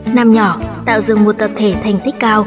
Năm nhỏ tạo dựng một tập thể thành tích cao.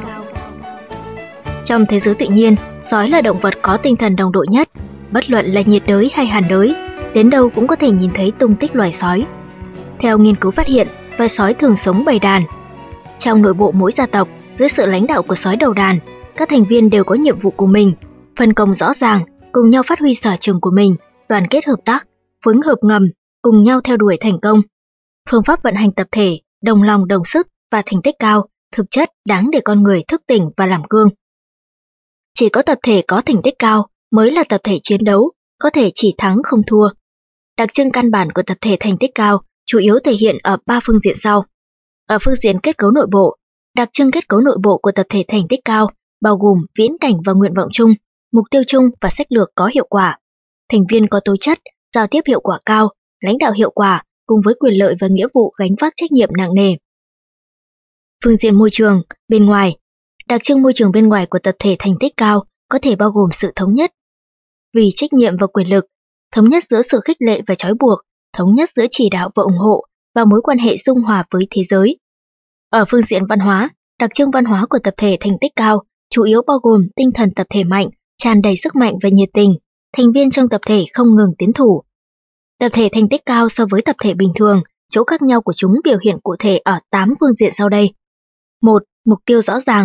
Trong thế giới tự nhiên, sói là động vật có tinh thần đồng đội nhất. Bất luận là nhiệt đới hay hàn đới, đến đâu cũng có thể nhìn thấy tung tích loài sói. Theo nghiên cứu phát hiện, loài sói thường sống bầy đàn. Trong nội bộ mỗi gia tộc, dưới sự lãnh đạo của sói đầu đàn, các thành viên đều có nhiệm vụ của mình, phân công rõ ràng, cùng nhau phát huy sở trường của mình, đoàn kết hợp tác, phối hợp ngầm, cùng nhau theo đuổi thành công. Phương pháp vận hành tập thể, đồng lòng đồng sức và thành tích cao, thực chất đáng để con người thức tỉnh và làm gương. Chỉ có tập thể có thành tích cao mới là tập thể chiến đấu, có thể chỉ thắng không thua. Đặc trưng căn bản của tập thể thành tích cao chủ yếu thể hiện ở 3 phương diện sau. Ở phương diện kết cấu nội bộ, đặc trưng kết cấu nội bộ của tập thể thành tích cao bao gồm viễn cảnh và nguyện vọng chung, mục tiêu chung và sách lược có hiệu quả. Thành viên có tố chất, giao tiếp hiệu quả cao, lãnh đạo hiệu quả, cùng với quyền lợi và nghĩa vụ gánh vác trách nhiệm nặng nề. Phương diện môi trường, bên ngoài. Đặc trưng môi trường bên ngoài của tập thể thành tích cao có thể bao gồm sự thống nhất vì trách nhiệm và quyền lực, thống nhất giữa sự khích lệ và trói buộc, thống nhất giữa chỉ đạo và ủng hộ và mối quan hệ dung hòa với thế giới. Ở phương diện văn hóa, đặc trưng văn hóa của tập thể thành tích cao chủ yếu bao gồm tinh thần tập thể mạnh, tràn đầy sức mạnh và nhiệt tình, thành viên trong tập thể không ngừng tiến thủ. Tập thể thành tích cao so với tập thể bình thường, chỗ khác nhau của chúng biểu hiện cụ thể ở 8 phương diện sau đây. 1. Mục tiêu rõ ràng.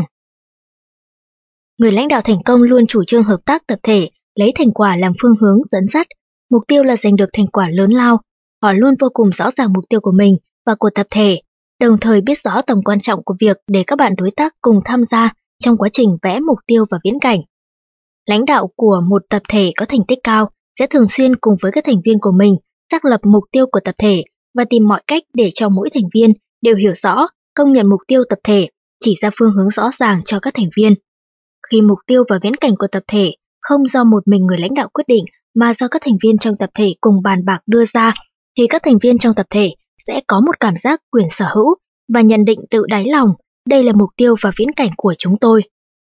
Người lãnh đạo thành công luôn chủ trương hợp tác tập thể, lấy thành quả làm phương hướng dẫn dắt. Mục tiêu là giành được thành quả lớn lao. Họ luôn vô cùng rõ ràng mục tiêu của mình và của tập thể, đồng thời biết rõ tầm quan trọng của việc để các bạn đối tác cùng tham gia trong quá trình vẽ mục tiêu và viễn cảnh. Lãnh đạo của một tập thể có thành tích cao sẽ thường xuyên cùng với các thành viên của mình xác lập mục tiêu của tập thể và tìm mọi cách để cho mỗi thành viên đều hiểu rõ, công nhận mục tiêu tập thể, chỉ ra phương hướng rõ ràng cho các thành viên. Khi mục tiêu và viễn cảnh của tập thể không do một mình người lãnh đạo quyết định mà do các thành viên trong tập thể cùng bàn bạc đưa ra, thì các thành viên trong tập thể sẽ có một cảm giác quyền sở hữu và nhận định tự đáy lòng, đây là mục tiêu và viễn cảnh của chúng tôi.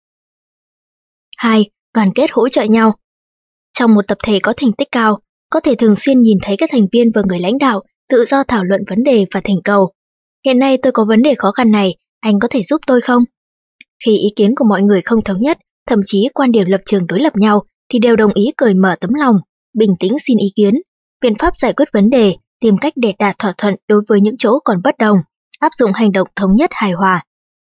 2. Đoàn kết hỗ trợ nhau. Trong một tập thể có thành tích cao, có thể thường xuyên nhìn thấy các thành viên và người lãnh đạo tự do thảo luận vấn đề và thỉnh cầu. Hiện nay tôi có vấn đề khó khăn này, anh có thể giúp tôi không? Khi ý kiến của mọi người không thống nhất, thậm chí quan điểm lập trường đối lập nhau, thì đều đồng ý cởi mở tấm lòng, bình tĩnh xin ý kiến, biện pháp giải quyết vấn đề, tìm cách để đạt thỏa thuận đối với những chỗ còn bất đồng, áp dụng hành động thống nhất hài hòa.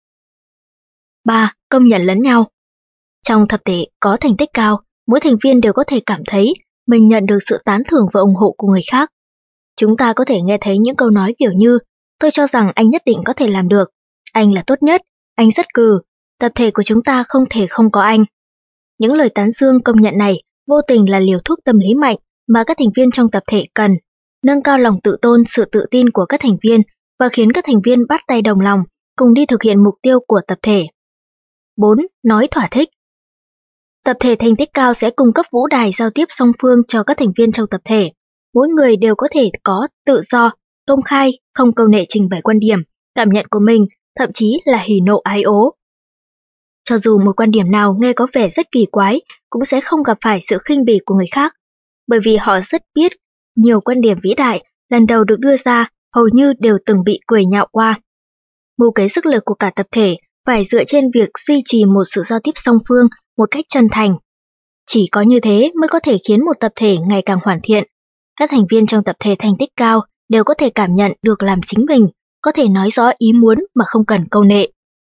3. Công nhận lẫn nhau. Trong tập thể có thành tích cao, mỗi thành viên đều có thể cảm thấy mình nhận được sự tán thưởng và ủng hộ của người khác. Chúng ta có thể nghe thấy những câu nói kiểu như tôi cho rằng anh nhất định có thể làm được, anh là tốt nhất, anh rất cừ, tập thể của chúng ta không thể không có anh. Những lời tán dương công nhận này vô tình là liều thuốc tâm lý mạnh mà các thành viên trong tập thể cần, nâng cao lòng tự tôn, sự tự tin của các thành viên và khiến các thành viên bắt tay đồng lòng, cùng đi thực hiện mục tiêu của tập thể. 4. Nói thỏa thích. Tập thể thành tích cao sẽ cung cấp vũ đài giao tiếp song phương cho các thành viên trong tập thể. Mỗi người đều có thể có tự do, công khai, không câu nệ trình bày quan điểm, cảm nhận của mình, thậm chí là hỉ nộ ái ố. Cho dù một quan điểm nào nghe có vẻ rất kỳ quái, cũng sẽ không gặp phải sự khinh bỉ của người khác, bởi vì họ rất biết nhiều quan điểm vĩ đại lần đầu được đưa ra hầu như đều từng bị cười nhạo qua. Mưu kế sức lực của cả tập thể phải dựa trên việc duy trì một sự giao tiếp song phương một cách chân thành. Chỉ có như thế mới có thể khiến một tập thể ngày càng hoàn thiện. Các thành viên trong tập thể thành tích cao đều có thể cảm nhận được làm chính mình, có thể nói rõ ý muốn mà không cần câu nệ.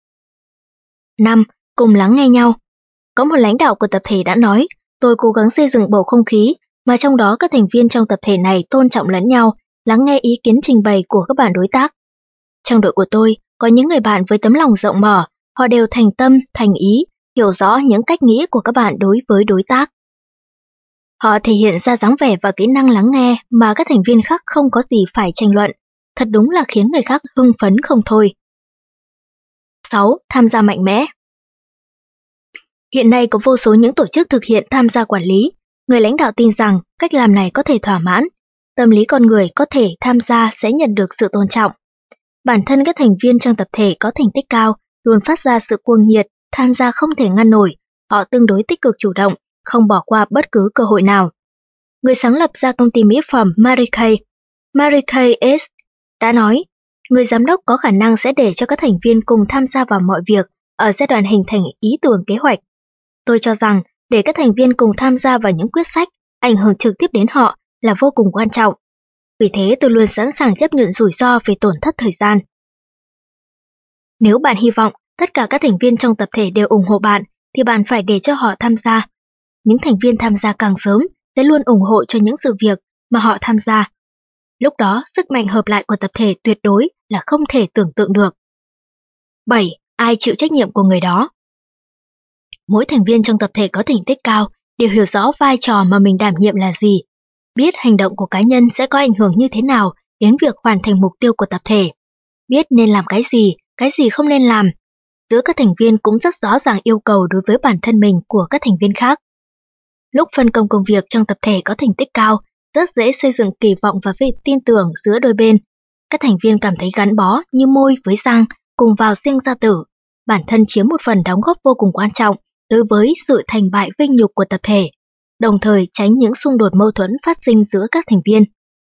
5. Cùng lắng nghe nhau. Có một lãnh đạo của tập thể đã nói, tôi cố gắng xây dựng bầu không khí mà trong đó các thành viên trong tập thể này tôn trọng lẫn nhau, lắng nghe ý kiến trình bày của các bạn đối tác. Trong đội của tôi, có những người bạn với tấm lòng rộng mở, họ đều thành tâm, thành ý, hiểu rõ những cách nghĩ của các bạn đối với đối tác. Họ thể hiện ra dáng vẻ và kỹ năng lắng nghe mà các thành viên khác không có gì phải tranh luận, thật đúng là khiến người khác hưng phấn không thôi. 6. Tham gia mạnh mẽ. Hiện nay có vô số những tổ chức thực hiện tham gia quản lý. Người lãnh đạo tin rằng cách làm này có thể thỏa mãn. Tâm lý con người có thể tham gia sẽ nhận được sự tôn trọng. Bản thân các thành viên trong tập thể có thành tích cao luôn phát ra sự cuồng nhiệt, tham gia không thể ngăn nổi. Họ tương đối tích cực chủ động, không bỏ qua bất cứ cơ hội nào. Người sáng lập ra công ty mỹ phẩm Mary Kay, Mary Kay đã nói, Người giám đốc có khả năng sẽ để cho các thành viên cùng tham gia vào mọi việc ở giai đoạn hình thành ý tưởng kế hoạch. Tôi cho rằng để các thành viên cùng tham gia vào những quyết sách ảnh hưởng trực tiếp đến họ là vô cùng quan trọng. Vì thế tôi luôn sẵn sàng chấp nhận rủi ro về tổn thất thời gian. Nếu bạn hy vọng tất cả các thành viên trong tập thể đều ủng hộ bạn, thì bạn phải để cho họ tham gia. Những thành viên tham gia càng sớm sẽ luôn ủng hộ cho những sự việc mà họ tham gia. Lúc đó, sức mạnh hợp lại của tập thể tuyệt đối là không thể tưởng tượng được. 7. Ai chịu trách nhiệm của người đó? Mỗi thành viên trong tập thể có thành tích cao đều hiểu rõ vai trò mà mình đảm nhiệm là gì, biết hành động của cá nhân sẽ có ảnh hưởng như thế nào đến việc hoàn thành mục tiêu của tập thể, biết nên làm cái gì không nên làm. Giữa các thành viên cũng rất rõ ràng yêu cầu đối với bản thân mình của các thành viên khác. Lúc phân công công việc trong tập thể có thành tích cao, rất dễ xây dựng kỳ vọng và tin tưởng giữa đôi bên. Các thành viên cảm thấy gắn bó như môi với răng, cùng vào sinh ra tử. Bản thân chiếm một phần đóng góp vô cùng quan trọng đối với sự thành bại vinh nhục của tập thể, đồng thời tránh những xung đột mâu thuẫn phát sinh giữa các thành viên.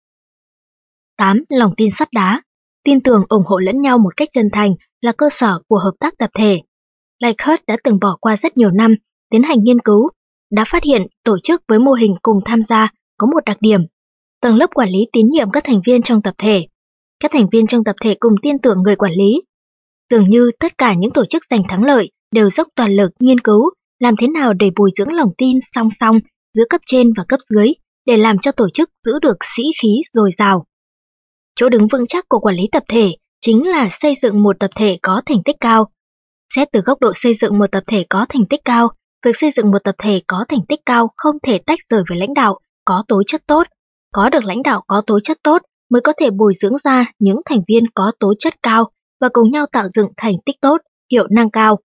8. Lòng tin sắt đá. Tin tưởng ủng hộ lẫn nhau một cách chân thành là cơ sở của hợp tác tập thể. Likert đã từng bỏ qua rất nhiều năm tiến hành nghiên cứu, đã phát hiện tổ chức với mô hình cùng tham gia có một đặc điểm. Tầng lớp quản lý tín nhiệm các thành viên trong tập thể. Các thành viên trong tập thể cùng tin tưởng người quản lý. Dường như tất cả những tổ chức giành thắng lợi đều dốc toàn lực nghiên cứu làm thế nào để bồi dưỡng lòng tin song song giữa cấp trên và cấp dưới để làm cho tổ chức giữ được sĩ khí dồi dào. Chỗ đứng vững chắc của quản lý tập thể chính là xây dựng một tập thể có thành tích cao. Xét từ góc độ xây dựng một tập thể có thành tích cao, việc xây dựng một tập thể có thành tích cao không thể tách rời với lãnh đạo có tố chất tốt. Có được lãnh đạo có tố chất tốt mới có thể bồi dưỡng ra những thành viên có tố chất cao và cùng nhau tạo dựng thành tích tốt, hiệu năng cao.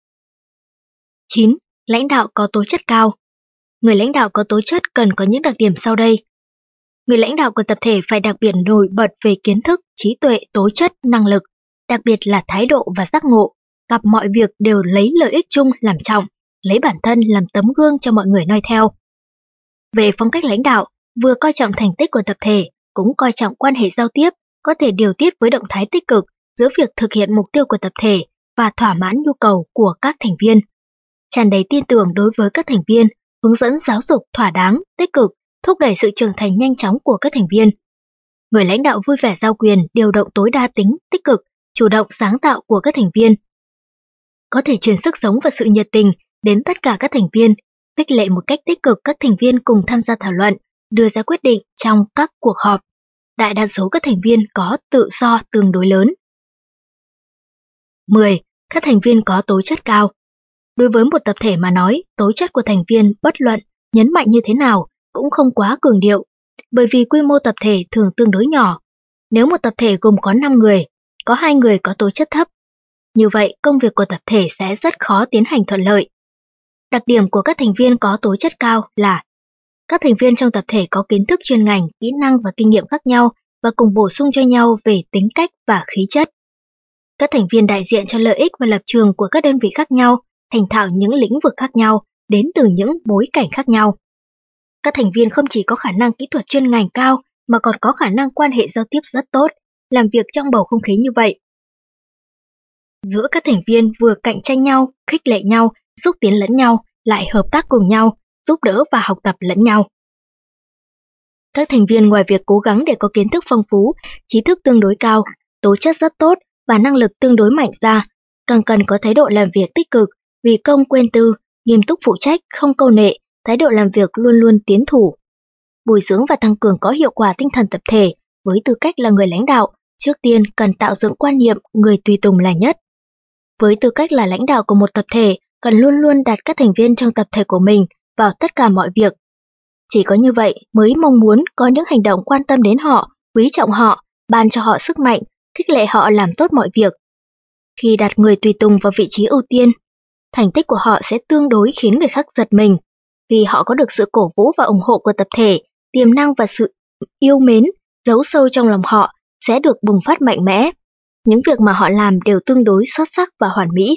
9. Lãnh đạo có tố chất cao. Người lãnh đạo có tố chất cần có những đặc điểm sau đây. Người lãnh đạo của tập thể phải đặc biệt nổi bật về kiến thức, trí tuệ, tố chất, năng lực, đặc biệt là thái độ và giác ngộ, gặp mọi việc đều lấy lợi ích chung làm trọng, lấy bản thân làm tấm gương cho mọi người noi theo. Về phong cách lãnh đạo, vừa coi trọng thành tích của tập thể, cũng coi trọng quan hệ giao tiếp, có thể điều tiết với động thái tích cực giữa việc thực hiện mục tiêu của tập thể và thỏa mãn nhu cầu của các thành viên. Tràn đầy tin tưởng đối với các thành viên, hướng dẫn giáo dục thỏa đáng, tích cực, thúc đẩy sự trưởng thành nhanh chóng của các thành viên. Người lãnh đạo vui vẻ giao quyền, điều động tối đa tính tích cực, chủ động sáng tạo của các thành viên. Có thể truyền sức sống và sự nhiệt tình đến tất cả các thành viên, khích lệ một cách tích cực các thành viên cùng tham gia thảo luận, đưa ra quyết định trong các cuộc họp. Đại đa số các thành viên có tự do tương đối lớn. 10. Các thành viên có tố chất cao. Đối với một tập thể mà nói, tố chất của thành viên bất luận nhấn mạnh như thế nào cũng không quá cường điệu, bởi vì quy mô tập thể thường tương đối nhỏ. Nếu một tập thể gồm có 5 người, có 2 người có tố chất thấp, như vậy công việc của tập thể sẽ rất khó tiến hành thuận lợi. Đặc điểm của các thành viên có tố chất cao là các thành viên trong tập thể có kiến thức chuyên ngành, kỹ năng và kinh nghiệm khác nhau và cùng bổ sung cho nhau về tính cách và khí chất. Các thành viên đại diện cho lợi ích và lập trường của các đơn vị khác nhau, thành thạo những lĩnh vực khác nhau, đến từ những bối cảnh khác nhau. Các thành viên không chỉ có khả năng kỹ thuật chuyên ngành cao mà còn có khả năng quan hệ giao tiếp rất tốt, làm việc trong bầu không khí như vậy. Giữa các thành viên vừa cạnh tranh nhau, khích lệ nhau, xúc tiến lẫn nhau, lại hợp tác cùng nhau, giúp đỡ và học tập lẫn nhau. Các thành viên ngoài việc cố gắng để có kiến thức phong phú, trí thức tương đối cao, tố chất rất tốt và năng lực tương đối mạnh ra, càng cần có thái độ làm việc tích cực, vì công quên tư, nghiêm túc phụ trách, không câu nệ, thái độ làm việc luôn luôn tiến thủ. Bồi dưỡng và tăng cường có hiệu quả tinh thần tập thể, với tư cách là người lãnh đạo, trước tiên cần tạo dựng quan niệm người tùy tùng là nhất. Với tư cách là lãnh đạo của một tập thể, cần luôn luôn đặt các thành viên trong tập thể của mình vào tất cả mọi việc. Chỉ có như vậy mới mong muốn có những hành động quan tâm đến họ, quý trọng họ, ban cho họ sức mạnh, khích lệ họ làm tốt mọi việc. Khi đặt người tùy tùng vào vị trí ưu tiên, thành tích của họ sẽ tương đối khiến người khác giật mình. Khi họ có được sự cổ vũ và ủng hộ của tập thể, tiềm năng và sự yêu mến giấu sâu trong lòng họ sẽ được bùng phát mạnh mẽ. Những việc mà họ làm đều tương đối xuất sắc và hoàn mỹ.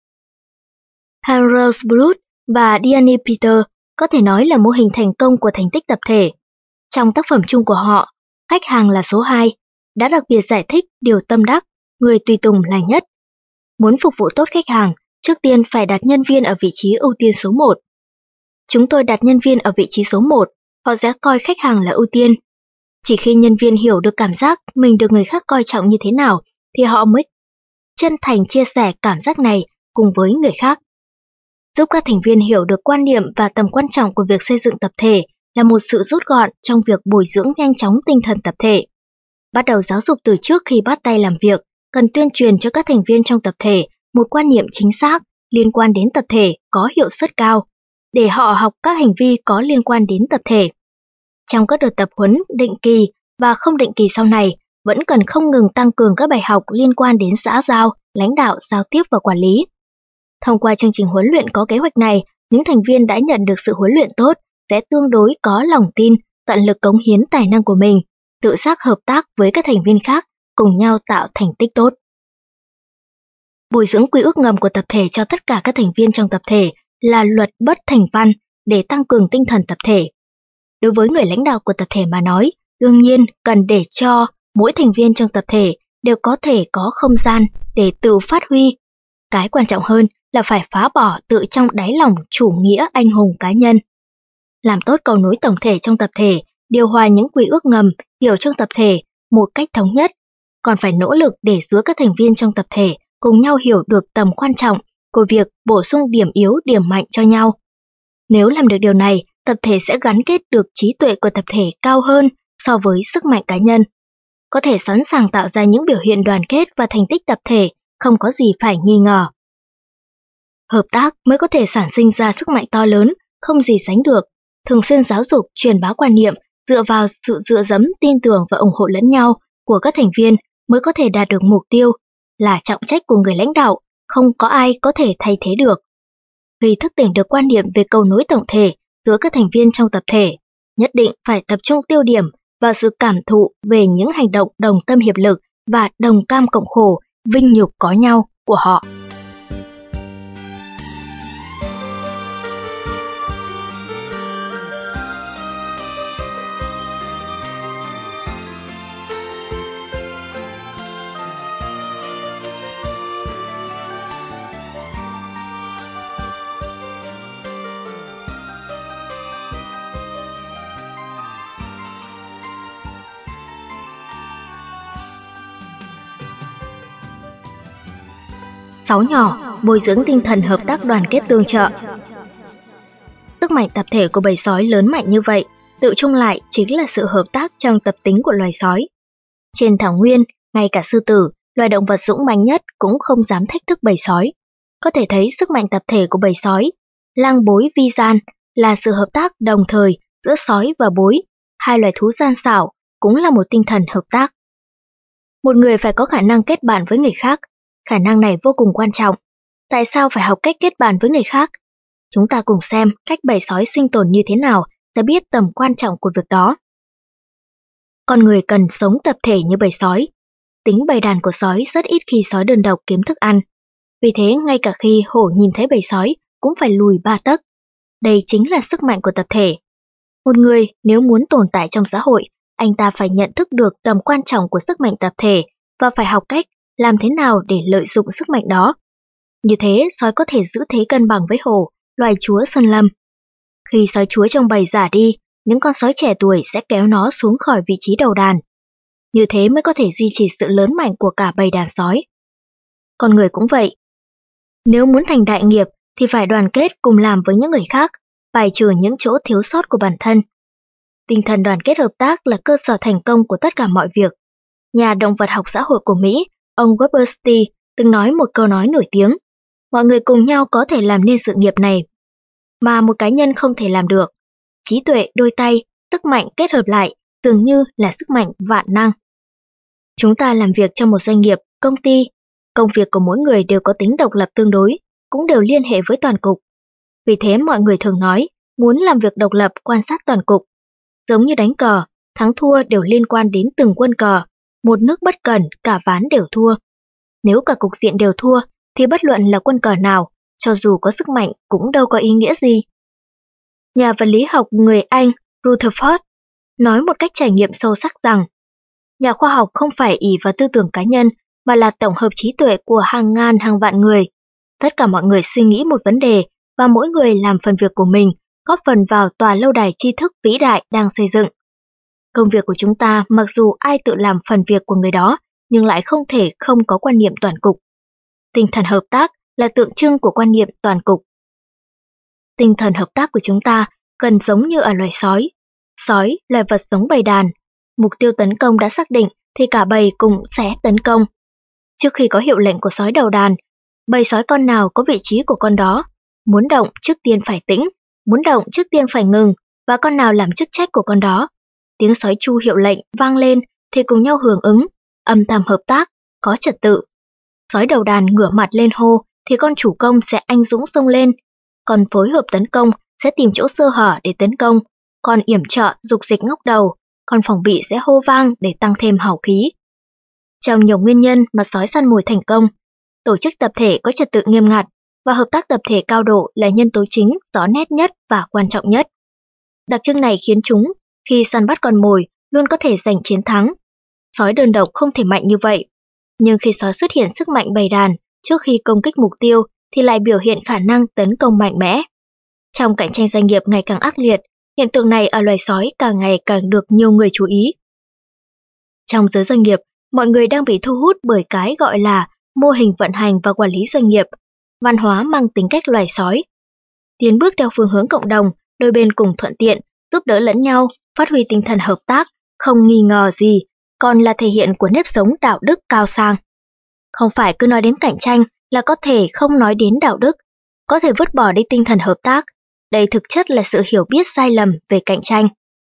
Harold Blood và Diane Peter có thể nói là mô hình thành công của thành tích tập thể. Trong tác phẩm chung của họ, Khách hàng là số 2, đã đặc biệt giải thích điều tâm đắc người tùy tùng là nhất. Muốn phục vụ tốt khách hàng, trước tiên phải đặt nhân viên ở vị trí ưu tiên số 1. Chúng tôi đặt nhân viên ở vị trí số 1, họ sẽ coi khách hàng là ưu tiên. Chỉ khi nhân viên hiểu được cảm giác mình được người khác coi trọng như thế nào, thì họ mới chân thành chia sẻ cảm giác này cùng với người khác. Giúp các thành viên hiểu được quan niệm và tầm quan trọng của việc xây dựng tập thể là một sự rút gọn trong việc bồi dưỡng nhanh chóng tinh thần tập thể. Bắt đầu giáo dục từ trước khi bắt tay làm việc, cần tuyên truyền cho các thành viên trong tập thể một quan niệm chính xác liên quan đến tập thể có hiệu suất cao, để họ học các hành vi có liên quan đến tập thể. Trong các đợt tập huấn định kỳ và không định kỳ sau này, vẫn cần không ngừng tăng cường các bài học liên quan đến xã giao, lãnh đạo, giao tiếp và quản lý. Thông qua chương trình huấn luyện có kế hoạch này, những thành viên đã nhận được sự huấn luyện tốt sẽ tương đối có lòng tin, tận lực cống hiến tài năng của mình, tự giác hợp tác với các thành viên khác, cùng nhau tạo thành tích tốt. Bồi dưỡng quy ước ngầm của tập thể cho tất cả các thành viên trong tập thể là luật bất thành văn để tăng cường tinh thần tập thể. Đối với người lãnh đạo của tập thể mà nói, đương nhiên cần để cho mỗi thành viên trong tập thể đều có thể có không gian để tự phát huy. Cái quan trọng hơn là phải phá bỏ tự trong đáy lòng chủ nghĩa anh hùng cá nhân. Làm tốt cầu nối tổng thể trong tập thể, điều hòa những quy ước ngầm hiểu trong tập thể một cách thống nhất, còn phải nỗ lực để giữa các thành viên trong tập thể cùng nhau hiểu được tầm quan trọng của việc bổ sung điểm yếu điểm mạnh cho nhau. Nếu làm được điều này, tập thể sẽ gắn kết được trí tuệ của tập thể cao hơn so với sức mạnh cá nhân. Có thể sẵn sàng tạo ra những biểu hiện đoàn kết và thành tích tập thể, không có gì phải nghi ngờ. Hợp tác mới có thể sản sinh ra sức mạnh to lớn, không gì sánh được. Thường xuyên giáo dục, truyền bá quan niệm, dựa vào sự dựa dẫm, tin tưởng và ủng hộ lẫn nhau của các thành viên mới có thể đạt được mục tiêu, là trọng trách của người lãnh đạo, không có ai có thể thay thế được. Khi thức tỉnh được quan niệm về cầu nối tổng thể giữa các thành viên trong tập thể, nhất định phải tập trung tiêu điểm vào sự cảm thụ về những hành động đồng tâm hiệp lực và đồng cam cộng khổ, vinh nhục có nhau của họ. Sáu nhỏ, bồi dưỡng tinh thần hợp tác đoàn kết tương trợ. Sức mạnh tập thể của bầy sói lớn mạnh như vậy, tự chung lại chính là sự hợp tác trong tập tính của loài sói. Trên thảo nguyên, ngay cả sư tử, loài động vật dũng mãnh nhất cũng không dám thách thức bầy sói. Có thể thấy sức mạnh tập thể của bầy sói, lang bối vi gian, là sự hợp tác đồng thời giữa sói và bối, hai loài thú gian xảo, cũng là một tinh thần hợp tác. Một người phải có khả năng kết bạn với người khác. Khả năng này vô cùng quan trọng. Tại sao phải học cách kết bạn với người khác? Chúng ta cùng xem cách bầy sói sinh tồn như thế nào sẽ biết tầm quan trọng của việc đó. Con người cần sống tập thể như bầy sói. Tính bầy đàn của sói rất ít khi sói đơn độc kiếm thức ăn. Vì thế ngay cả khi hổ nhìn thấy bầy sói cũng phải lùi 3 tấc. Đây chính là sức mạnh của tập thể. Một người nếu muốn tồn tại trong xã hội, anh ta phải nhận thức được tầm quan trọng của sức mạnh tập thể và phải học cách làm thế nào để lợi dụng sức mạnh đó. Như thế, sói có thể giữ thế cân bằng với hổ, loài chúa sơn lâm. Khi sói chúa trong bầy già đi, những con sói trẻ tuổi sẽ kéo nó xuống khỏi vị trí đầu đàn. Như thế mới có thể duy trì sự lớn mạnh của cả bầy đàn sói. Con người cũng vậy. Nếu muốn thành đại nghiệp thì phải đoàn kết cùng làm với những người khác, bài trừ những chỗ thiếu sót của bản thân. Tinh thần đoàn kết hợp tác là cơ sở thành công của tất cả mọi việc. Nhà động vật học xã hội của Mỹ, ông Woodbury từng nói một câu nói nổi tiếng: mọi người cùng nhau có thể làm nên sự nghiệp này mà một cá nhân không thể làm được. Trí tuệ đôi tay, sức mạnh kết hợp lại dường như là sức mạnh vạn năng. Chúng ta làm việc trong một doanh nghiệp, công ty, công việc của mỗi người đều có tính độc lập tương đối, cũng đều liên hệ với toàn cục. Vì thế mọi người thường nói, muốn làm việc độc lập quan sát toàn cục. Giống như đánh cờ, thắng thua đều liên quan đến từng quân cờ, một nước bất cẩn cả ván đều thua. Nếu cả cục diện đều thua, thì bất luận là quân cờ nào, cho dù có sức mạnh cũng đâu có ý nghĩa gì. Nhà vật lý học người Anh Rutherford nói một cách trải nghiệm sâu sắc rằng, nhà khoa học không phải ỷ vào tư tưởng cá nhân mà là tổng hợp trí tuệ của hàng ngàn hàng vạn người. Tất cả mọi người suy nghĩ một vấn đề và mỗi người làm phần việc của mình, góp phần vào tòa lâu đài tri thức vĩ đại đang xây dựng. Công việc của chúng ta mặc dù ai tự làm phần việc của người đó, nhưng lại không thể không có quan niệm toàn cục. Tinh thần hợp tác là tượng trưng của quan niệm toàn cục. Tinh thần hợp tác của chúng ta cần giống như ở loài sói. Sói, loài vật sống bầy đàn. Mục tiêu tấn công đã xác định thì cả bầy cùng sẽ tấn công. Trước khi có hiệu lệnh của sói đầu đàn, bầy sói con nào có vị trí của con đó. Muốn động trước tiên phải tĩnh, muốn động trước tiên phải ngừng, và con nào làm chức trách của con đó. Tiếng sói chu hiệu lệnh vang lên thì cùng nhau hưởng ứng, âm thầm hợp tác, có trật tự. Sói đầu đàn ngửa mặt lên hô thì con chủ công sẽ anh dũng xông lên, còn phối hợp tấn công sẽ tìm chỗ sơ hở để tấn công, còn yểm trợ dục dịch ngóc đầu, còn phòng bị sẽ hô vang để tăng thêm hào khí. Trong nhiều nguyên nhân mà sói săn mồi thành công, tổ chức tập thể có trật tự nghiêm ngặt và hợp tác tập thể cao độ là nhân tố chính rõ nét nhất và quan trọng nhất. Đặc trưng này khiến chúng, khi săn bắt con mồi, luôn có thể giành chiến thắng. Sói đơn độc không thể mạnh như vậy, nhưng khi sói xuất hiện sức mạnh bầy đàn trước khi công kích mục tiêu thì lại biểu hiện khả năng tấn công mạnh mẽ. Trong cạnh tranh doanh nghiệp ngày càng ác liệt, hiện tượng này ở loài sói càng ngày càng được nhiều người chú ý. Trong giới doanh nghiệp, mọi người đang bị thu hút bởi cái gọi là mô hình vận hành và quản lý doanh nghiệp, văn hóa mang tính cách loài sói. Tiến bước theo phương hướng cộng đồng, đôi bên cùng thuận tiện, giúp đỡ lẫn nhau, phát huy tinh thần hợp tác, không nghi ngờ gì, còn là thể hiện của nếp sống đạo đức cao sang. Không phải cứ nói đến cạnh tranh là có thể không nói đến đạo đức, có thể vứt bỏ đi tinh thần hợp tác. Đây thực chất là sự hiểu biết sai lầm về cạnh tranh.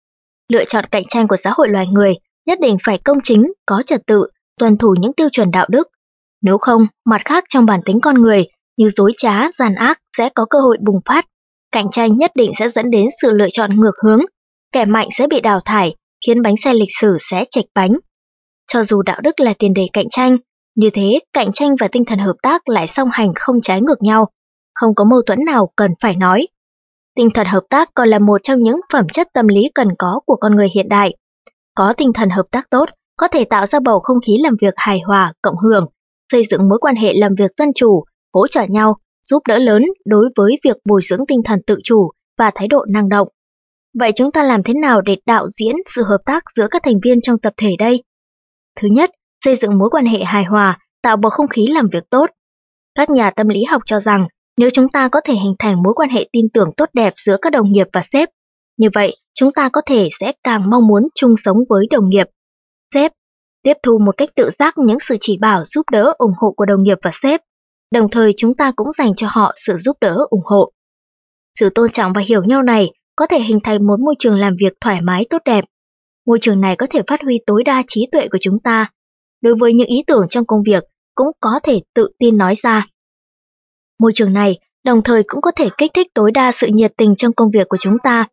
Lựa chọn cạnh tranh của xã hội loài người nhất định phải công chính, có trật tự, tuân thủ những tiêu chuẩn đạo đức. Nếu không, mặt khác trong bản tính con người như dối trá, gian ác sẽ có cơ hội bùng phát. Cạnh tranh nhất định sẽ dẫn đến sự lựa chọn ngược hướng. Kẻ mạnh sẽ bị đào thải, khiến bánh xe lịch sử sẽ chệch bánh. Cho dù đạo đức là tiền đề cạnh tranh, như thế cạnh tranh và tinh thần hợp tác lại song hành không trái ngược nhau. Không có mâu thuẫn nào cần phải nói. Tinh thần hợp tác còn là một trong những phẩm chất tâm lý cần có của con người hiện đại. Có tinh thần hợp tác tốt, có thể tạo ra bầu không khí làm việc hài hòa, cộng hưởng, xây dựng mối quan hệ làm việc dân chủ, hỗ trợ nhau, giúp đỡ lớn đối với việc bồi dưỡng tinh thần tự chủ và thái độ năng động. Vậy chúng ta làm thế nào để đạo diễn sự hợp tác giữa các thành viên trong tập thể đây? Thứ nhất, xây dựng mối quan hệ hài hòa, tạo bầu không khí làm việc tốt. Các nhà tâm lý học cho rằng, nếu chúng ta có thể hình thành mối quan hệ tin tưởng tốt đẹp giữa các đồng nghiệp và sếp, như vậy chúng ta có thể sẽ càng mong muốn chung sống với đồng nghiệp. Sếp tiếp thu một cách tự giác những sự chỉ bảo giúp đỡ ủng hộ của đồng nghiệp và sếp, đồng thời chúng ta cũng dành cho họ sự giúp đỡ ủng hộ. Sự tôn trọng và hiểu nhau này có thể hình thành một môi trường làm việc thoải mái tốt đẹp. Môi trường này có thể phát huy tối đa trí tuệ của chúng ta. Đối với những ý tưởng trong công việc cũng có thể tự tin nói ra. Môi trường này đồng thời cũng có thể kích thích tối đa sự nhiệt tình trong công việc của chúng ta.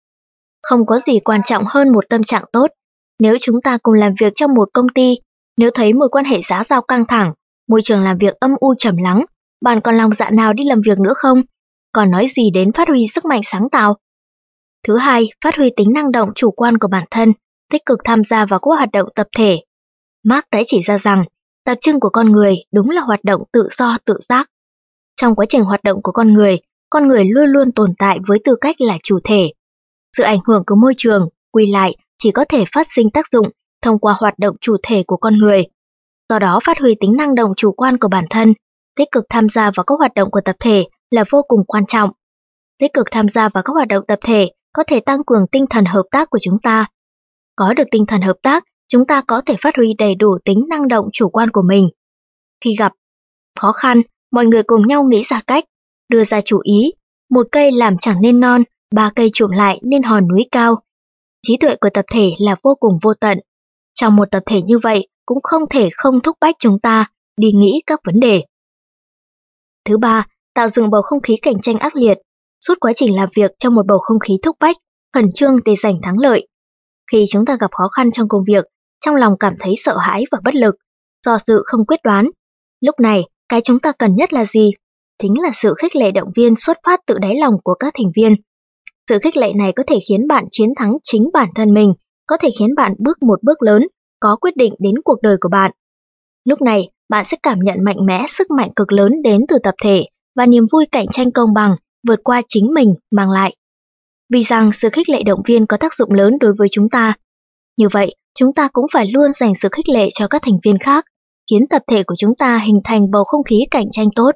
Không có gì quan trọng hơn một tâm trạng tốt. Nếu chúng ta cùng làm việc trong một công ty, nếu thấy mối quan hệ xã giao căng thẳng, môi trường làm việc âm u trầm lắng, bạn còn lòng dạ nào đi làm việc nữa không? Còn nói gì đến phát huy sức mạnh sáng tạo? Thứ hai, phát huy tính năng động chủ quan của bản thân, tích cực tham gia vào các hoạt động tập thể. Marx đã chỉ ra rằng, đặc trưng của con người đúng là hoạt động tự do tự giác. Trong quá trình hoạt động của con người luôn luôn tồn tại với tư cách là chủ thể. Sự ảnh hưởng của môi trường, quy lại, chỉ có thể phát sinh tác dụng thông qua hoạt động chủ thể của con người. Do đó phát huy tính năng động chủ quan của bản thân, tích cực tham gia vào các hoạt động của tập thể là vô cùng quan trọng. Tích cực tham gia vào các hoạt động tập thể có thể tăng cường tinh thần hợp tác của chúng ta. Có được tinh thần hợp tác, chúng ta có thể phát huy đầy đủ tính năng động chủ quan của mình. Khi gặp khó khăn, mọi người cùng nhau nghĩ ra cách, đưa ra chủ ý, một cây làm chẳng nên non, 3 cây chụm lại nên hòn núi cao. Trí tuệ của tập thể là vô cùng vô tận. Trong một tập thể như vậy cũng không thể không thúc bách chúng ta đi nghĩ các vấn đề. Thứ ba, tạo dựng bầu không khí cạnh tranh ác liệt. Suốt quá trình làm việc trong một bầu không khí thúc bách, khẩn trương để giành thắng lợi. Khi chúng ta gặp khó khăn trong công việc, trong lòng cảm thấy sợ hãi và bất lực, do dự không quyết đoán. Lúc này, cái chúng ta cần nhất là gì? Chính là sự khích lệ động viên xuất phát từ đáy lòng của các thành viên. Sự khích lệ này có thể khiến bạn chiến thắng chính bản thân mình, có thể khiến bạn bước một bước lớn, có quyết định đến cuộc đời của bạn. Lúc này, bạn sẽ cảm nhận mạnh mẽ sức mạnh cực lớn đến từ tập thể và niềm vui cạnh tranh công bằng vượt qua chính mình mang lại. Vì rằng sự khích lệ động viên có tác dụng lớn đối với chúng ta. Như vậy, chúng ta cũng phải luôn dành sự khích lệ cho các thành viên khác, khiến tập thể của chúng ta hình thành bầu không khí cạnh tranh tốt.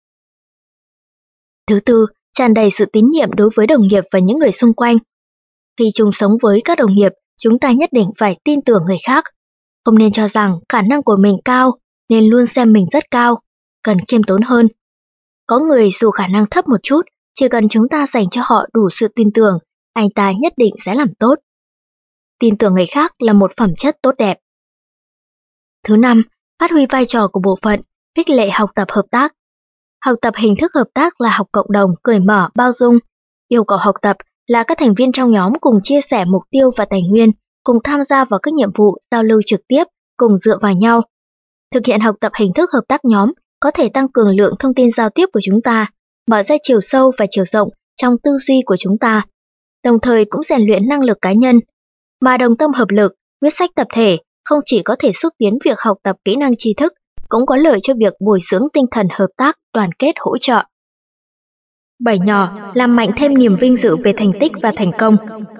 Thứ tư, tràn đầy sự tín nhiệm đối với đồng nghiệp và những người xung quanh. Khi chung sống với các đồng nghiệp, chúng ta nhất định phải tin tưởng người khác. Không nên cho rằng khả năng của mình cao, nên luôn xem mình rất cao, cần khiêm tốn hơn. Có người dù khả năng thấp một chút, chỉ cần chúng ta dành cho họ đủ sự tin tưởng, anh ta nhất định sẽ làm tốt. Tin tưởng người khác là một phẩm chất tốt đẹp. Thứ năm, phát huy vai trò của bộ phận, khích lệ học tập hợp tác. Học tập hình thức hợp tác là học cộng đồng, cởi mở, bao dung. Yêu cầu học tập là các thành viên trong nhóm cùng chia sẻ mục tiêu và tài nguyên, cùng tham gia vào các nhiệm vụ giao lưu trực tiếp, cùng dựa vào nhau. Thực hiện học tập hình thức hợp tác nhóm có thể tăng cường lượng thông tin giao tiếp của chúng ta, mở ra chiều sâu và chiều rộng trong tư duy của chúng ta, đồng thời cũng rèn luyện năng lực cá nhân. Mà đồng tâm hợp lực, quyết sách tập thể không chỉ có thể xúc tiến việc học tập kỹ năng tri thức, cũng có lợi cho việc bồi dưỡng tinh thần hợp tác, đoàn kết hỗ trợ. 7 nhỏ, làm mạnh thêm niềm vinh dự về thành tích và thành công.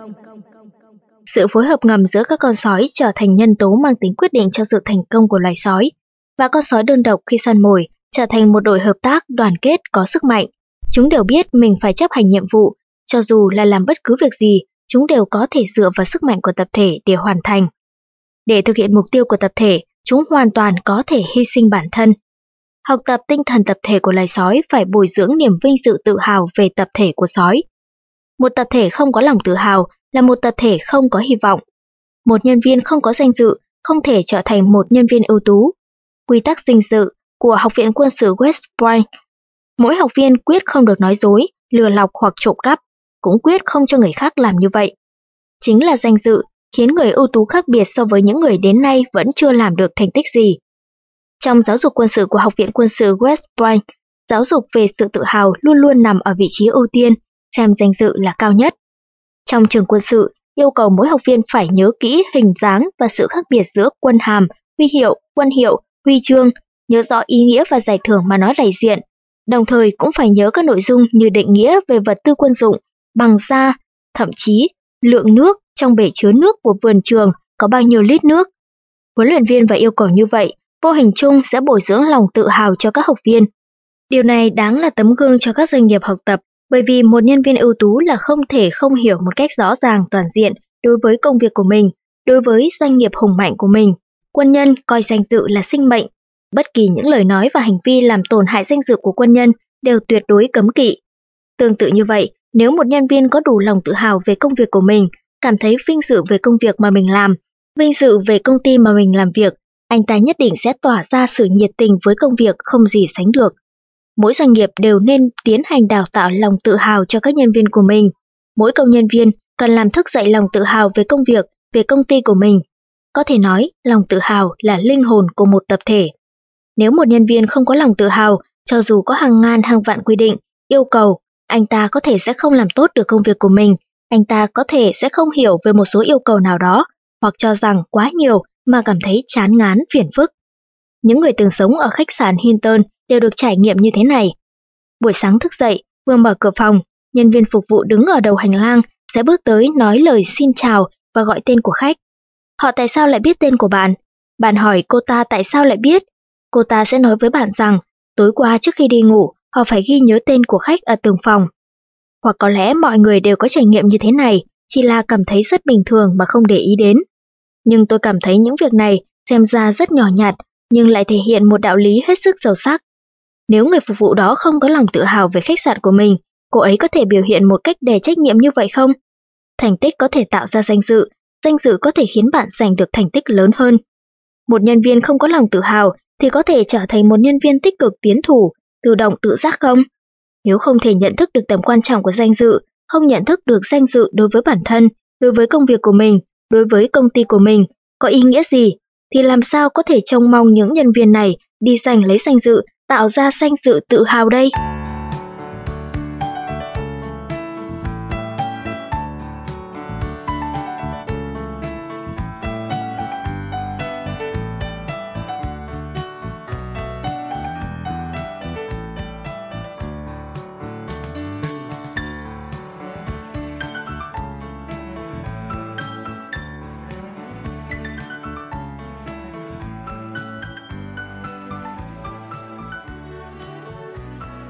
Sự phối hợp ngầm giữa các con sói trở thành nhân tố mang tính quyết định cho sự thành công của loài sói, và con sói đơn độc khi săn mồi trở thành một đội hợp tác, đoàn kết, có sức mạnh. Chúng đều biết mình phải chấp hành nhiệm vụ, cho dù là làm bất cứ việc gì, chúng đều có thể dựa vào sức mạnh của tập thể để hoàn thành. Để thực hiện mục tiêu của tập thể, chúng hoàn toàn có thể hy sinh bản thân. Học tập tinh thần tập thể của loài sói phải bồi dưỡng niềm vinh dự tự hào về tập thể của sói. Một tập thể không có lòng tự hào là một tập thể không có hy vọng. Một nhân viên không có danh dự không thể trở thành một nhân viên ưu tú. Quy tắc danh dự của Học viện Quân sự West Point: mỗi học viên quyết không được nói dối, lừa lọc hoặc trộm cắp, cũng quyết không cho người khác làm như vậy. Chính là danh dự khiến người ưu tú khác biệt so với những người đến nay vẫn chưa làm được thành tích gì. Trong giáo dục quân sự của Học viện Quân sự West Point, giáo dục về sự tự hào luôn luôn nằm ở vị trí ưu tiên, xem danh dự là cao nhất. Trong trường quân sự, yêu cầu mỗi học viên phải nhớ kỹ hình dáng và sự khác biệt giữa quân hàm, quân hiệu, huy chương, nhớ rõ ý nghĩa và giải thưởng mà nó đại diện. Đồng thời cũng phải nhớ các nội dung như định nghĩa về vật tư quân dụng, bằng da, thậm chí lượng nước trong bể chứa nước của vườn trường có bao nhiêu lít nước. Huấn luyện viên phải yêu cầu như vậy, vô hình chung sẽ bồi dưỡng lòng tự hào cho các học viên. Điều này đáng là tấm gương cho các doanh nghiệp học tập, bởi vì một nhân viên ưu tú là không thể không hiểu một cách rõ ràng toàn diện đối với công việc của mình, đối với doanh nghiệp hùng mạnh của mình. Quân nhân coi danh dự là sinh mệnh. Bất kỳ những lời nói và hành vi làm tổn hại danh dự của quân nhân đều tuyệt đối cấm kỵ. Tương tự như vậy, nếu một nhân viên có đủ lòng tự hào về công việc của mình, cảm thấy vinh dự về công việc mà mình làm, vinh dự về công ty mà mình làm việc, anh ta nhất định sẽ tỏa ra sự nhiệt tình với công việc không gì sánh được. Mỗi doanh nghiệp đều nên tiến hành đào tạo lòng tự hào cho các nhân viên của mình. Mỗi công nhân viên cần làm thức dậy lòng tự hào về công việc, về công ty của mình. Có thể nói, lòng tự hào là linh hồn của một tập thể. Nếu một nhân viên không có lòng tự hào, cho dù có hàng ngàn hàng vạn quy định, yêu cầu, anh ta có thể sẽ không làm tốt được công việc của mình, anh ta có thể sẽ không hiểu về một số yêu cầu nào đó, hoặc cho rằng quá nhiều mà cảm thấy chán ngán, phiền phức. Những người từng sống ở khách sạn Hilton đều được trải nghiệm như thế này. Buổi sáng thức dậy, vừa mở cửa phòng, nhân viên phục vụ đứng ở đầu hành lang sẽ bước tới nói lời xin chào và gọi tên của khách. Họ tại sao lại biết tên của bạn? Bạn hỏi cô ta tại sao lại biết? Cô ta sẽ nói với bạn rằng, tối qua trước khi đi ngủ, họ phải ghi nhớ tên của khách ở từng phòng. Hoặc có lẽ mọi người đều có trải nghiệm như thế này, chỉ là cảm thấy rất bình thường mà không để ý đến. Nhưng tôi cảm thấy những việc này xem ra rất nhỏ nhặt, nhưng lại thể hiện một đạo lý hết sức sâu sắc. Nếu người phục vụ đó không có lòng tự hào về khách sạn của mình, cô ấy có thể biểu hiện một cách đầy trách nhiệm như vậy không? Thành tích có thể tạo ra danh dự có thể khiến bạn giành được thành tích lớn hơn. Một nhân viên không có lòng tự hào thì có thể trở thành một nhân viên tích cực tiến thủ, tự động tự giác không? Nếu không thể nhận thức được tầm quan trọng của danh dự, không nhận thức được danh dự đối với bản thân, đối với công việc của mình, đối với công ty của mình, có ý nghĩa gì, thì làm sao có thể trông mong những nhân viên này đi giành lấy danh dự, tạo ra danh dự tự hào đây?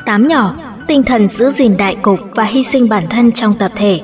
8 nhỏ, tinh thần giữ gìn đại cục và hy sinh bản thân trong tập thể.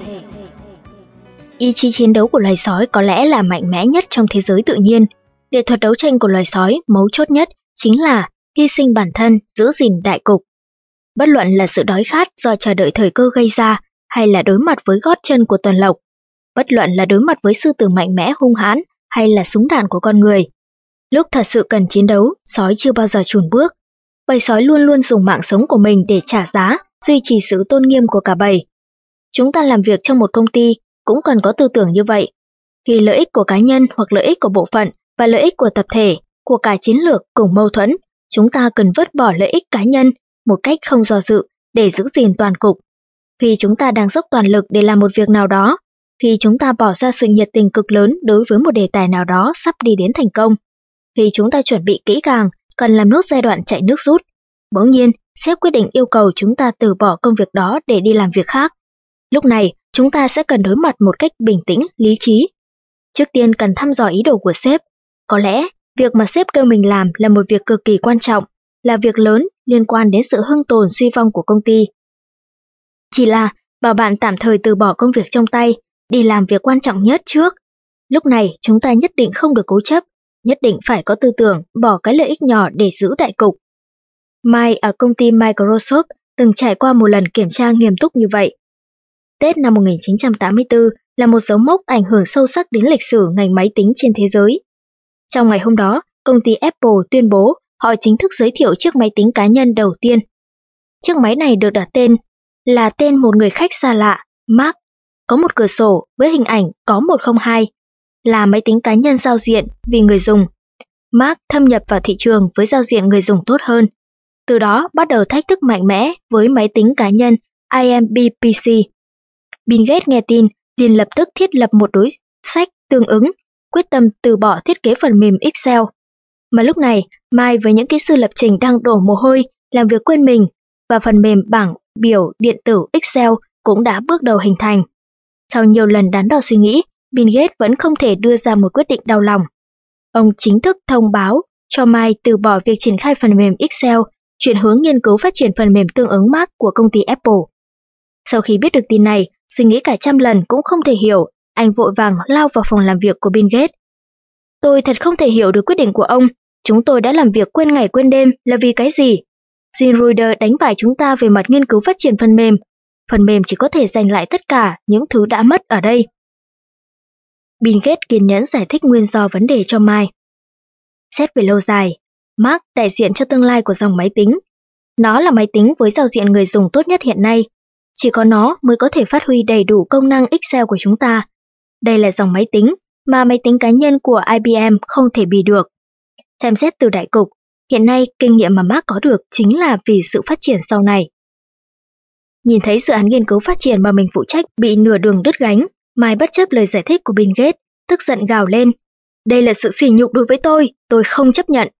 Ý chí chiến đấu của loài sói có lẽ là mạnh mẽ nhất trong thế giới tự nhiên. Nghệ thuật đấu tranh của loài sói mấu chốt nhất chính là hy sinh bản thân, giữ gìn đại cục. Bất luận là sự đói khát do chờ đợi thời cơ gây ra hay là đối mặt với gót chân của tuần lộc, bất luận là đối mặt với sư tử mạnh mẽ hung hãn hay là súng đạn của con người. Lúc thật sự cần chiến đấu, sói chưa bao giờ chùn bước. Bầy sói luôn luôn dùng mạng sống của mình để trả giá, duy trì sự tôn nghiêm của cả bầy. Chúng ta làm việc trong một công ty cũng cần có tư tưởng như vậy. Khi lợi ích của cá nhân hoặc lợi ích của bộ phận và lợi ích của tập thể, của cả chiến lược cùng mâu thuẫn, chúng ta cần vứt bỏ lợi ích cá nhân một cách không do dự để giữ gìn toàn cục. Khi chúng ta đang dốc toàn lực để làm một việc nào đó, khi chúng ta bỏ ra sự nhiệt tình cực lớn đối với một đề tài nào đó sắp đi đến thành công, khi chúng ta chuẩn bị kỹ càng, cần làm nốt giai đoạn chạy nước rút, bỗng nhiên, sếp quyết định yêu cầu chúng ta từ bỏ công việc đó để đi làm việc khác. Lúc này, chúng ta sẽ cần đối mặt một cách bình tĩnh, lý trí. Trước tiên cần thăm dò ý đồ của sếp. Có lẽ, việc mà sếp kêu mình làm là một việc cực kỳ quan trọng, là việc lớn liên quan đến sự hưng tồn suy vong của công ty. Chỉ là bảo bạn tạm thời từ bỏ công việc trong tay, đi làm việc quan trọng nhất trước. Lúc này chúng ta nhất định không được cố chấp, nhất định phải có tư tưởng bỏ cái lợi ích nhỏ để giữ đại cục. Mike ở công ty Microsoft từng trải qua một lần kiểm tra nghiêm túc như vậy. Tết năm 1984 là một dấu mốc ảnh hưởng sâu sắc đến lịch sử ngành máy tính trên thế giới. Trong ngày hôm đó, công ty Apple tuyên bố họ chính thức giới thiệu chiếc máy tính cá nhân đầu tiên. Chiếc máy này được đặt tên là tên một người khách xa lạ, Mac, có một cửa sổ với hình ảnh có 102, là máy tính cá nhân giao diện vì người dùng. Mac thâm nhập vào thị trường với giao diện người dùng tốt hơn. Từ đó bắt đầu thách thức mạnh mẽ với máy tính cá nhân IMB PC. Bill Gates nghe tin, liền lập tức thiết lập một đối sách tương ứng, quyết tâm từ bỏ thiết kế phần mềm Excel. Mà lúc này, Mike với những kỹ sư lập trình đang đổ mồ hôi, làm việc quên mình, và phần mềm bảng biểu điện tử Excel cũng đã bước đầu hình thành. Sau nhiều lần đắn đo suy nghĩ, Bill Gates vẫn không thể đưa ra một quyết định đau lòng. Ông chính thức thông báo cho Mike từ bỏ việc triển khai phần mềm Excel, chuyển hướng nghiên cứu phát triển phần mềm tương ứng Mac của công ty Apple. Sau khi biết được tin này, suy nghĩ cả trăm lần cũng không thể hiểu, anh vội vàng lao vào phòng làm việc của Bill Gates. Tôi thật không thể hiểu được quyết định của ông, chúng tôi đã làm việc quên ngày quên đêm là vì cái gì? Jim Ruder đánh bại chúng ta về mặt nghiên cứu phát triển phần mềm chỉ có thể giành lại tất cả những thứ đã mất ở đây. Bill Gates kiên nhẫn giải thích nguyên do vấn đề cho Mike. Xét về lâu dài, Mac đại diện cho tương lai của dòng máy tính. Nó là máy tính với giao diện người dùng tốt nhất hiện nay. Chỉ có nó mới có thể phát huy đầy đủ công năng Excel của chúng ta. Đây là dòng máy tính mà máy tính cá nhân của IBM không thể bì được. Xem xét từ đại cục, hiện nay kinh nghiệm mà Mac có được chính là vì sự phát triển sau này. Nhìn thấy dự án nghiên cứu phát triển mà mình phụ trách bị nửa đường đứt gánh, Mike bất chấp lời giải thích của Bill Gates, tức giận gào lên. Đây là sự sỉ nhục đối với tôi không chấp nhận.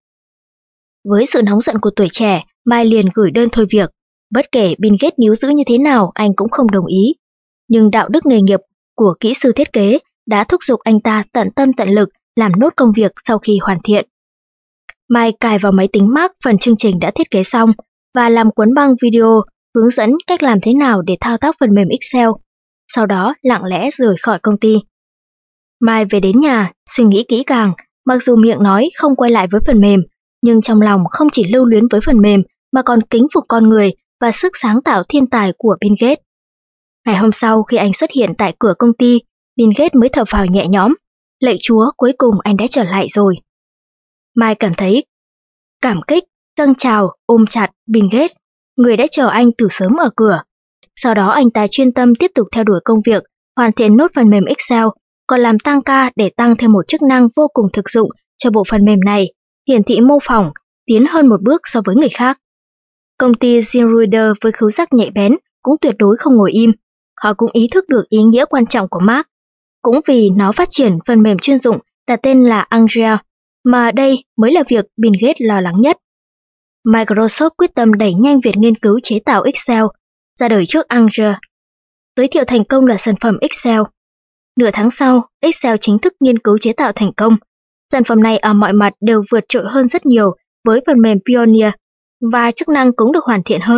Với sự nóng giận của tuổi trẻ, Mike liền gửi đơn thôi việc. Bất kể Bill Gates níu giữ như thế nào, anh cũng không đồng ý. Nhưng đạo đức nghề nghiệp của kỹ sư thiết kế đã thúc giục anh ta tận tâm tận lực làm nốt công việc sau khi hoàn thiện. Mike cài vào máy tính Mac phần chương trình đã thiết kế xong và làm cuốn băng video hướng dẫn cách làm thế nào để thao tác phần mềm Excel. Sau đó lặng lẽ rời khỏi công ty. Mike về đến nhà, suy nghĩ kỹ càng, mặc dù miệng nói không quay lại với phần mềm, nhưng trong lòng không chỉ lưu luyến với phần mềm mà còn kính phục con người và sức sáng tạo thiên tài của Bill Gates. Ngày hôm sau khi anh xuất hiện tại cửa công ty, Bill Gates mới thở phào nhẹ nhõm. Lạy Chúa, cuối cùng anh đã trở lại rồi. Mike cảm thấy cảm kích, dâng chào, ôm chặt Bill Gates, người đã chờ anh từ sớm ở cửa. Sau đó anh ta chuyên tâm tiếp tục theo đuổi công việc, hoàn thiện nốt phần mềm Excel, còn làm tăng ca để tăng thêm một chức năng vô cùng thực dụng cho bộ phần mềm này, hiển thị mô phỏng, tiến hơn một bước so với người khác. Công ty Zscaler với khứu giác nhạy bén cũng tuyệt đối không ngồi im. Họ cũng ý thức được ý nghĩa quan trọng của Mac. Cũng vì nó phát triển phần mềm chuyên dụng đặt tên là Angel, mà đây mới là việc Bill Gates lo lắng nhất. Microsoft quyết tâm đẩy nhanh việc nghiên cứu chế tạo Excel, ra đời trước Angel. Giới thiệu thành công là sản phẩm Excel. Nửa tháng sau, Excel chính thức nghiên cứu chế tạo thành công. Sản phẩm này ở mọi mặt đều vượt trội hơn rất nhiều với phần mềm Pioneer, và chức năng cũng được hoàn thiện hơn,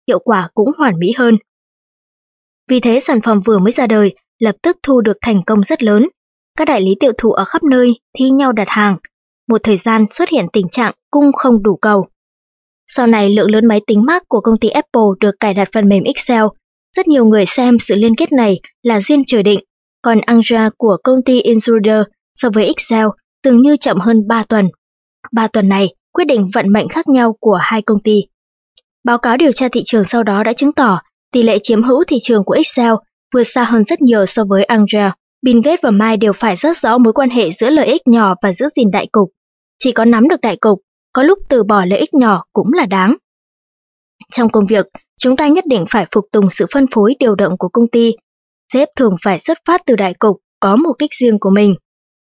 hiệu quả cũng hoàn mỹ hơn. Vì thế sản phẩm vừa mới ra đời lập tức thu được thành công rất lớn. Các đại lý tiêu thụ ở khắp nơi thi nhau đặt hàng. Một thời gian xuất hiện tình trạng cung không đủ cầu. Sau này lượng lớn máy tính Mac của công ty Apple được cài đặt phần mềm Excel. Rất nhiều người xem sự liên kết này là duyên trời định, còn Android của công ty Intruder so với Excel dường như chậm hơn 3 tuần. 3 tuần này quyết định vận mệnh khác nhau của hai công ty. Báo cáo điều tra thị trường sau đó đã chứng tỏ tỷ lệ chiếm hữu thị trường của Excel vượt xa hơn rất nhiều so với Android. Bill Gates và Mike đều phải rất rõ mối quan hệ giữa lợi ích nhỏ và giữ gìn đại cục. Chỉ có nắm được đại cục, có lúc từ bỏ lợi ích nhỏ cũng là đáng. Trong công việc, chúng ta nhất định phải phục tùng sự phân phối điều động của công ty. Sếp thường phải xuất phát từ đại cục, có mục đích riêng của mình.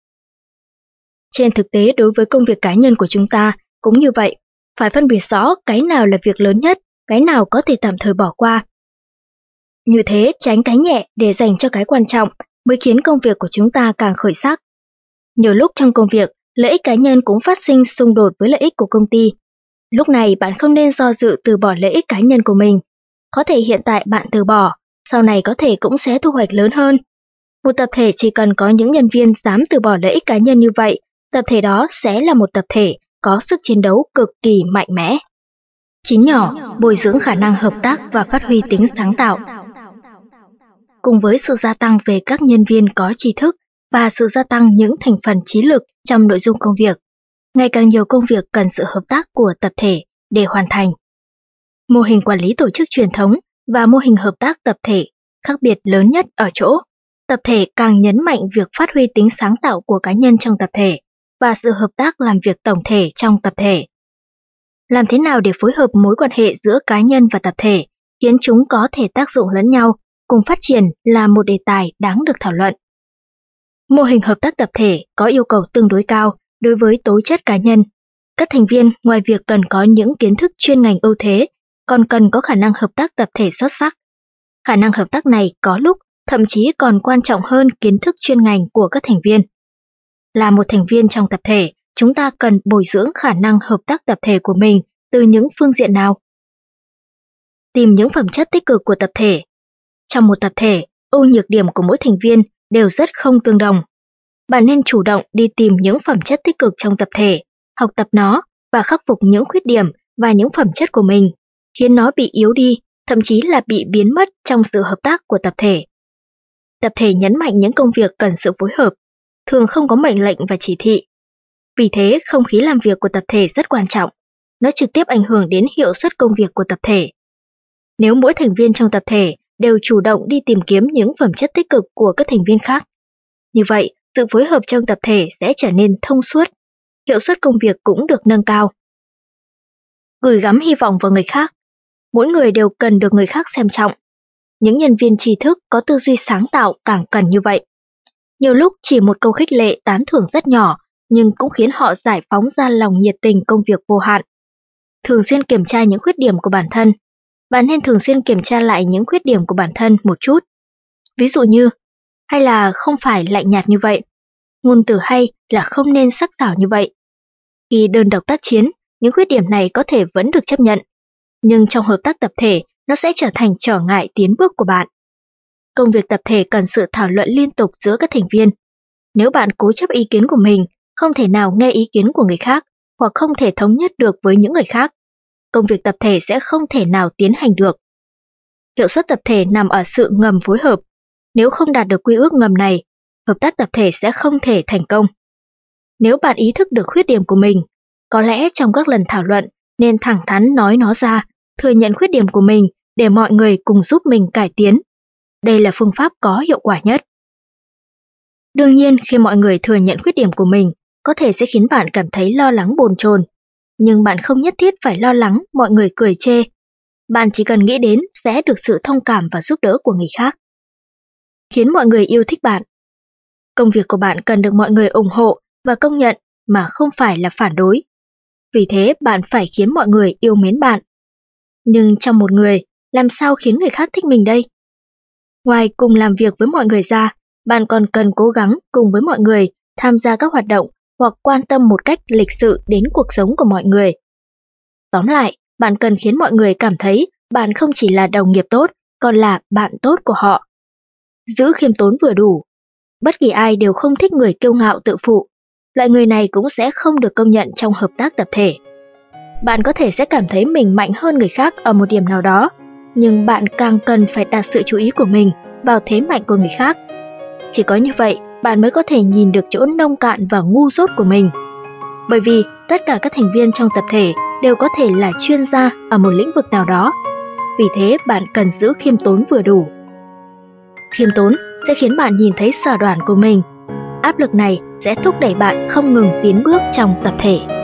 Trên thực tế, đối với công việc cá nhân của chúng ta cũng như vậy, phải phân biệt rõ cái nào là việc lớn nhất, cái nào có thể tạm thời bỏ qua. Như thế, tránh cái nhẹ để dành cho cái quan trọng mới khiến công việc của chúng ta càng khởi sắc. Nhiều lúc trong công việc, lợi ích cá nhân cũng phát sinh xung đột với lợi ích của công ty. Lúc này bạn không nên do dự từ bỏ lợi ích cá nhân của mình. Có thể hiện tại bạn từ bỏ, sau này có thể cũng sẽ thu hoạch lớn hơn. Một tập thể chỉ cần có những nhân viên dám từ bỏ lợi ích cá nhân như vậy, tập thể đó sẽ là một tập thể có sức chiến đấu cực kỳ mạnh mẽ. 9 nhỏ, bồi dưỡng khả năng hợp tác và phát huy tính sáng tạo. Cùng với sự gia tăng về các nhân viên có tri thức và sự gia tăng những thành phần trí lực trong nội dung công việc, ngày càng nhiều công việc cần sự hợp tác của tập thể để hoàn thành. Mô hình quản lý tổ chức truyền thống và mô hình hợp tác tập thể khác biệt lớn nhất ở chỗ, tập thể càng nhấn mạnh việc phát huy tính sáng tạo của cá nhân trong tập thể và sự hợp tác làm việc tổng thể trong tập thể. Làm thế nào để phối hợp mối quan hệ giữa cá nhân và tập thể, khiến chúng có thể tác dụng lẫn nhau, cùng phát triển là một đề tài đáng được thảo luận. Mô hình hợp tác tập thể có yêu cầu tương đối cao đối với tố chất cá nhân. Các thành viên ngoài việc cần có những kiến thức chuyên ngành ưu thế, còn cần có khả năng hợp tác tập thể xuất sắc. Khả năng hợp tác này có lúc thậm chí còn quan trọng hơn kiến thức chuyên ngành của các thành viên. Là một thành viên trong tập thể, chúng ta cần bồi dưỡng khả năng hợp tác tập thể của mình từ những phương diện nào? Tìm những phẩm chất tích cực của tập thể. Trong một tập thể, ưu nhược điểm của mỗi thành viên đều rất không tương đồng. Bạn nên chủ động đi tìm những phẩm chất tích cực trong tập thể, học tập nó và khắc phục những khuyết điểm và những phẩm chất của mình, khiến nó bị yếu đi, thậm chí là bị biến mất trong sự hợp tác của tập thể. Tập thể nhấn mạnh những công việc cần sự phối hợp, thường không có mệnh lệnh và chỉ thị. Vì thế, không khí làm việc của tập thể rất quan trọng. Nó trực tiếp ảnh hưởng đến hiệu suất công việc của tập thể. Nếu mỗi thành viên trong tập thể đều chủ động đi tìm kiếm những phẩm chất tích cực của các thành viên khác, như vậy, sự phối hợp trong tập thể sẽ trở nên thông suốt, hiệu suất công việc cũng được nâng cao. Gửi gắm hy vọng vào người khác. Mỗi người đều cần được người khác xem trọng. Những nhân viên trí thức có tư duy sáng tạo càng cần như vậy. Nhiều lúc chỉ một câu khích lệ tán thưởng rất nhỏ, nhưng cũng khiến họ giải phóng ra lòng nhiệt tình công việc vô hạn. Thường xuyên kiểm tra những khuyết điểm của bản thân. Bạn nên thường xuyên kiểm tra lại những khuyết điểm của bản thân một chút. Ví dụ như, hay là không phải lạnh nhạt như vậy. Ngôn từ hay là không nên sắc sảo như vậy. Khi đơn độc tác chiến, những khuyết điểm này có thể vẫn được chấp nhận. Nhưng trong hợp tác tập thể, nó sẽ trở thành trở ngại tiến bước của bạn. Công việc tập thể cần sự thảo luận liên tục giữa các thành viên. Nếu bạn cố chấp ý kiến của mình, không thể nào nghe ý kiến của người khác, hoặc không thể thống nhất được với những người khác, công việc tập thể sẽ không thể nào tiến hành được. Hiệu suất tập thể nằm ở sự ngầm phối hợp. Nếu không đạt được quy ước ngầm này, hợp tác tập thể sẽ không thể thành công. Nếu bạn ý thức được khuyết điểm của mình, có lẽ trong các lần thảo luận nên thẳng thắn nói nó ra, thừa nhận khuyết điểm của mình để mọi người cùng giúp mình cải tiến. Đây là phương pháp có hiệu quả nhất. Đương nhiên, khi mọi người thừa nhận khuyết điểm của mình, có thể sẽ khiến bạn cảm thấy lo lắng bồn chồn. Nhưng bạn không nhất thiết phải lo lắng mọi người cười chê. Bạn chỉ cần nghĩ đến sẽ được sự thông cảm và giúp đỡ của người khác. Khiến mọi người yêu thích bạn. Công việc của bạn cần được mọi người ủng hộ và công nhận mà không phải là phản đối. Vì thế bạn phải khiến mọi người yêu mến bạn. Nhưng trong một người, làm sao khiến người khác thích mình đây? Ngoài cùng làm việc với mọi người ra, bạn còn cần cố gắng cùng với mọi người tham gia các hoạt động hoặc quan tâm một cách lịch sự đến cuộc sống của mọi người. Tóm lại, bạn cần khiến mọi người cảm thấy bạn không chỉ là đồng nghiệp tốt, còn là bạn tốt của họ. Giữ khiêm tốn vừa đủ. Bất kỳ ai đều không thích người kiêu ngạo tự phụ. Loại người này cũng sẽ không được công nhận trong hợp tác tập thể. Bạn có thể sẽ cảm thấy mình mạnh hơn người khác ở một điểm nào đó, nhưng bạn càng cần phải đặt sự chú ý của mình vào thế mạnh của người khác. Chỉ có như vậy, bạn mới có thể nhìn được chỗ nông cạn và ngu dốt của mình. Bởi vì tất cả các thành viên trong tập thể đều có thể là chuyên gia ở một lĩnh vực nào đó. Vì thế, bạn cần giữ khiêm tốn vừa đủ. Khiêm tốn sẽ khiến bạn nhìn thấy sở đoản của mình. Áp lực này sẽ thúc đẩy bạn không ngừng tiến bước trong tập thể.